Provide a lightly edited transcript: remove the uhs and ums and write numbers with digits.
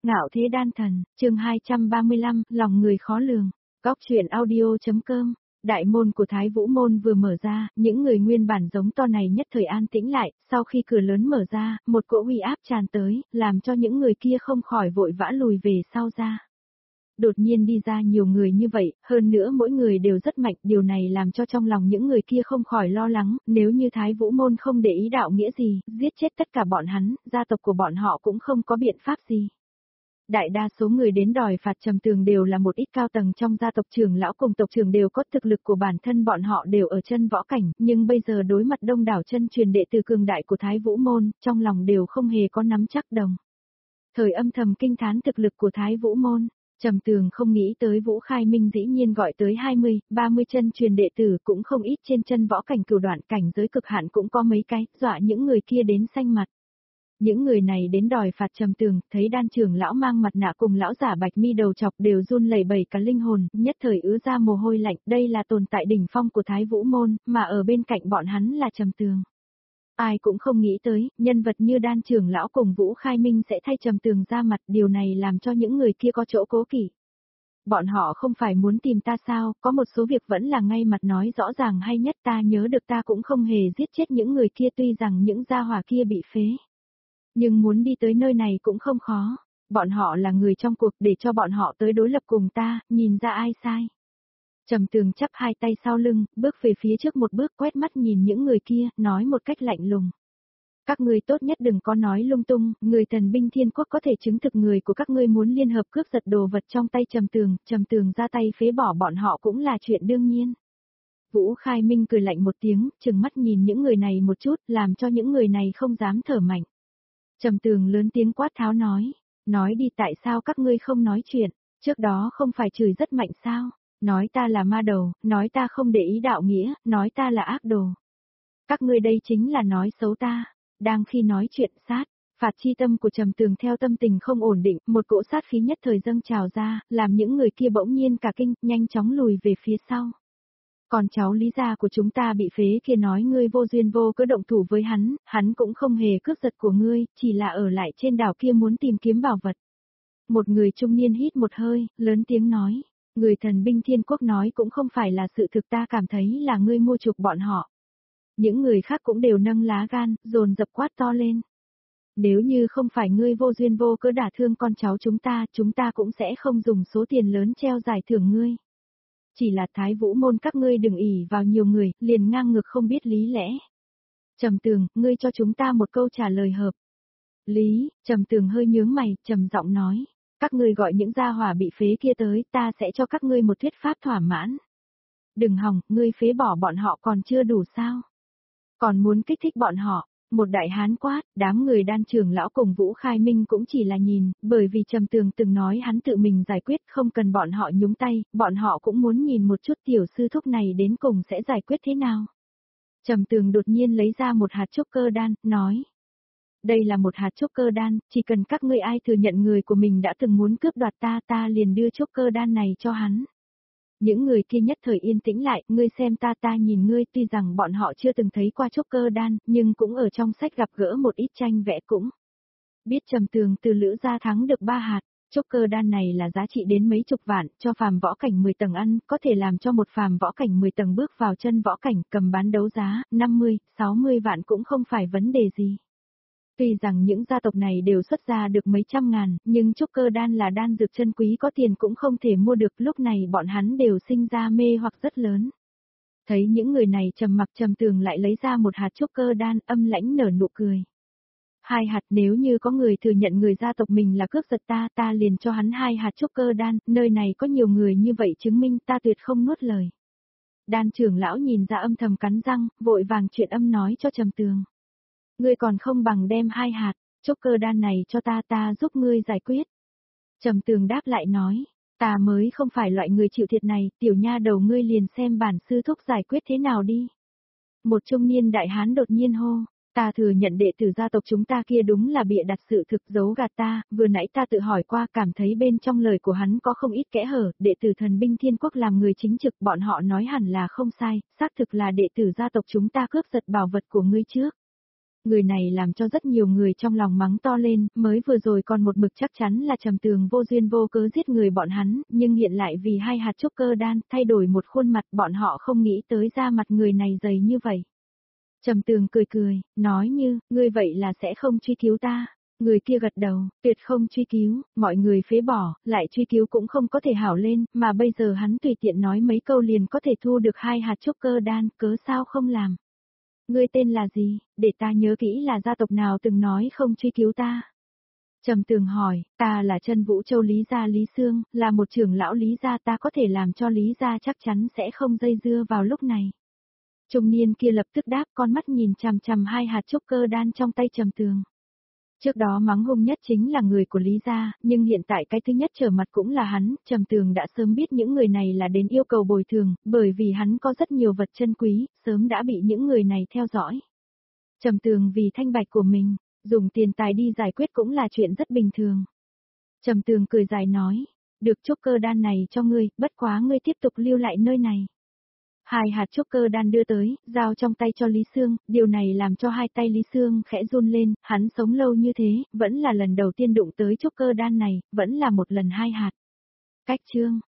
Ngạo thế đan thần, chương 235, lòng người khó lường. Góc truyện audio.com. Đại môn của Thái Vũ môn vừa mở ra, những người nguyên bản giống to này nhất thời an tĩnh lại, sau khi cửa lớn mở ra, một cỗ uy áp tràn tới, làm cho những người kia không khỏi vội vã lùi về sau ra. Đột nhiên đi ra nhiều người như vậy, hơn nữa mỗi người đều rất mạnh, điều này làm cho trong lòng những người kia không khỏi lo lắng, nếu như Thái Vũ môn không để ý đạo nghĩa gì, giết chết tất cả bọn hắn, gia tộc của bọn họ cũng không có biện pháp gì. Đại đa số người đến đòi phạt Trầm Tường đều là một ít cao tầng trong gia tộc trưởng lão cùng tộc trưởng đều có thực lực của bản thân bọn họ đều ở chân võ cảnh, nhưng bây giờ đối mặt đông đảo chân truyền đệ tử cường đại của Thái Vũ môn, trong lòng đều không hề có nắm chắc đồng. Thời âm thầm kinh thán thực lực của Thái Vũ môn, Trầm Tường không nghĩ tới Vũ Khai Minh dĩ nhiên gọi tới 20, 30 chân truyền đệ tử cũng không ít trên chân võ cảnh cửu đoạn cảnh giới cực hạn cũng có mấy cái, dọa những người kia đến xanh mặt. Những người này đến đòi phạt Trầm Tường, thấy đan trưởng lão mang mặt nạ cùng lão giả bạch mi đầu chọc đều run lẩy bẩy cả linh hồn, nhất thời ứa ra mồ hôi lạnh, đây là tồn tại đỉnh phong của Thái Vũ môn, mà ở bên cạnh bọn hắn là Trầm Tường. Ai cũng không nghĩ tới, nhân vật như đan trưởng lão cùng Vũ Khai Minh sẽ thay Trầm Tường ra mặt, điều này làm cho những người kia có chỗ cố kỵ. Bọn họ không phải muốn tìm ta sao, có một số việc vẫn là ngay mặt nói rõ ràng hay nhất, ta nhớ được ta cũng không hề giết chết những người kia, tuy rằng những gia hỏa kia bị phế. Nhưng muốn đi tới nơi này cũng không khó, bọn họ là người trong cuộc, để cho bọn họ tới đối lập cùng ta, nhìn ra ai sai. Trầm Tường chắp hai tay sau lưng, bước về phía trước một bước, quét mắt nhìn những người kia, nói một cách lạnh lùng. Các ngươi tốt nhất đừng có nói lung tung, người thần binh thiên quốc có thể chứng thực người của các ngươi muốn liên hợp cướp giật đồ vật trong tay Trầm Tường ra tay phế bỏ bọn họ cũng là chuyện đương nhiên. Vũ Khai Minh cười lạnh một tiếng, trừng mắt nhìn những người này một chút, làm cho những người này không dám thở mạnh. Trầm Tường lớn tiếng quát tháo nói đi, tại sao các ngươi không nói chuyện, trước đó không phải chửi rất mạnh sao, nói ta là ma đầu, nói ta không để ý đạo nghĩa, nói ta là ác đồ. Các ngươi đây chính là nói xấu ta, đang khi nói chuyện phạt chi tâm của Trầm Tường theo tâm tình không ổn định, một cỗ sát khí nhất thời dâng trào ra, làm những người kia bỗng nhiên cả kinh, nhanh chóng lùi về phía sau. Còn cháu Lý gia của chúng ta bị phế kia nói ngươi vô duyên vô cớ động thủ với hắn cũng không hề cướp giật của ngươi, chỉ là ở lại trên đảo kia muốn tìm kiếm bảo vật. Một người trung niên hít một hơi, lớn tiếng nói, người thần binh thiên quốc nói cũng không phải là sự thực, ta cảm thấy là ngươi mua chuộc bọn họ. Những người khác cũng đều nâng lá gan, dồn dập quát to lên. Nếu như không phải ngươi vô duyên vô cớ đả thương con cháu chúng ta cũng sẽ không dùng số tiền lớn treo giải thưởng ngươi. Chỉ là Thái Vũ môn các ngươi đừng ỷ vào nhiều người, liền ngang ngược không biết lý lẽ. Trầm Tường, ngươi cho chúng ta một câu trả lời hợp lý. Trầm Tường hơi nhướng mày, trầm giọng nói, các ngươi gọi những gia hỏa bị phế kia tới, ta sẽ cho các ngươi một thuyết pháp thỏa mãn. Đừng hòng, ngươi phế bỏ bọn họ còn chưa đủ sao? Còn muốn kích thích bọn họ? Một đại hán quát, đám người đan trưởng lão cùng Vũ Khai Minh cũng chỉ là nhìn, bởi vì Trầm Tường từng nói hắn tự mình giải quyết, không cần bọn họ nhúng tay, bọn họ cũng muốn nhìn một chút tiểu sư thúc này đến cùng sẽ giải quyết thế nào. Trầm Tường đột nhiên lấy ra một hạt trúc cơ đan, nói. Đây là một hạt trúc cơ đan, chỉ cần các ngươi ai thừa nhận người của mình đã từng muốn cướp đoạt ta liền đưa trúc cơ đan này cho hắn. Những người kia nhất thời yên tĩnh lại, ngươi xem ta nhìn ngươi, tuy rằng bọn họ chưa từng thấy qua trúc cơ đan, nhưng cũng ở trong sách gặp gỡ một ít tranh vẽ cũng. Biết Trầm Tường từ Lữ gia thắng được 3 hạt, trúc cơ đan này là giá trị đến mấy chục vạn, cho phàm võ cảnh 10 tầng ăn, có thể làm cho một phàm võ cảnh 10 tầng bước vào chân võ cảnh, cầm bán đấu giá, 50, 60 vạn cũng không phải vấn đề gì. Tuy rằng những gia tộc này đều xuất ra được mấy trăm ngàn, nhưng trúc cơ đan là đan dược chân quý có tiền cũng không thể mua được, lúc này bọn hắn đều sinh ra mê hoặc rất lớn. Thấy những người này trầm mặc, Trầm Tường lại lấy ra một hạt trúc cơ đan, âm lãnh nở nụ cười. 2 hạt, nếu như có người thừa nhận người gia tộc mình là cướp giật ta liền cho hắn 2 hạt trúc cơ đan, nơi này có nhiều người như vậy chứng minh ta tuyệt không nuốt lời. Đan trưởng lão nhìn ra âm thầm cắn răng, vội vàng chuyện âm nói cho Trầm Tường. Ngươi còn không bằng đem 2 hạt, trúc cơ đan này cho ta giúp ngươi giải quyết. Trầm Tường đáp lại nói, ta mới không phải loại người chịu thiệt này, tiểu nha đầu ngươi liền xem bản sư thúc giải quyết thế nào đi. Một trung niên đại hán đột nhiên hô, ta thừa nhận đệ tử gia tộc chúng ta kia đúng là bịa đặt sự thực giấu gạt ta, vừa nãy ta tự hỏi qua cảm thấy bên trong lời của hắn có không ít kẽ hở, đệ tử thần binh thiên quốc làm người chính trực, bọn họ nói hẳn là không sai, xác thực là đệ tử gia tộc chúng ta cướp giật bảo vật của ngươi trước. Người này làm cho rất nhiều người trong lòng mắng to lên, mới vừa rồi còn một mực chắc chắn là Trầm Tường vô duyên vô cớ giết người bọn hắn, nhưng hiện lại vì hai hạt trúc cơ đan, thay đổi một khuôn mặt, bọn họ không nghĩ tới da mặt người này dày như vậy. Trầm Tường cười cười, nói như, ngươi vậy là sẽ không truy cứu ta. Người kia gật đầu, tuyệt không truy cứu, mọi người phế bỏ, lại truy cứu cũng không có thể hảo lên, mà bây giờ hắn tùy tiện nói mấy câu liền có thể thu được hai hạt trúc cơ đan, cớ sao không làm. Ngươi tên là gì, để ta nhớ kỹ là gia tộc nào từng nói không truy cứu ta. Trầm Tường hỏi, ta là Chân Vũ Châu Lý Gia Lý Sương, là một trưởng lão Lý Gia, ta có thể làm cho Lý Gia chắc chắn sẽ không dây dưa vào lúc này. Trung niên kia lập tức đáp, con mắt nhìn chằm chằm hai hạt trúc cơ đan trong tay Trầm Tường. Trước đó mắng hung nhất chính là người của Lý Gia, nhưng hiện tại cái thứ nhất trở mặt cũng là hắn, Trầm Tường đã sớm biết những người này là đến yêu cầu bồi thường, bởi vì hắn có rất nhiều vật chân quý, sớm đã bị những người này theo dõi. Trầm Tường vì thanh bạch của mình, dùng tiền tài đi giải quyết cũng là chuyện rất bình thường. Trầm Tường cười dài nói, được trúc cơ đan này cho ngươi, bất quá ngươi tiếp tục lưu lại nơi này. Hai hạt trúc cơ đan đưa tới, giao trong tay cho Lý Sương, điều này làm cho hai tay Lý Sương khẽ run lên, hắn sống lâu như thế, vẫn là lần đầu tiên đụng tới trúc cơ đan này, vẫn là một lần hai hạt. Cách chương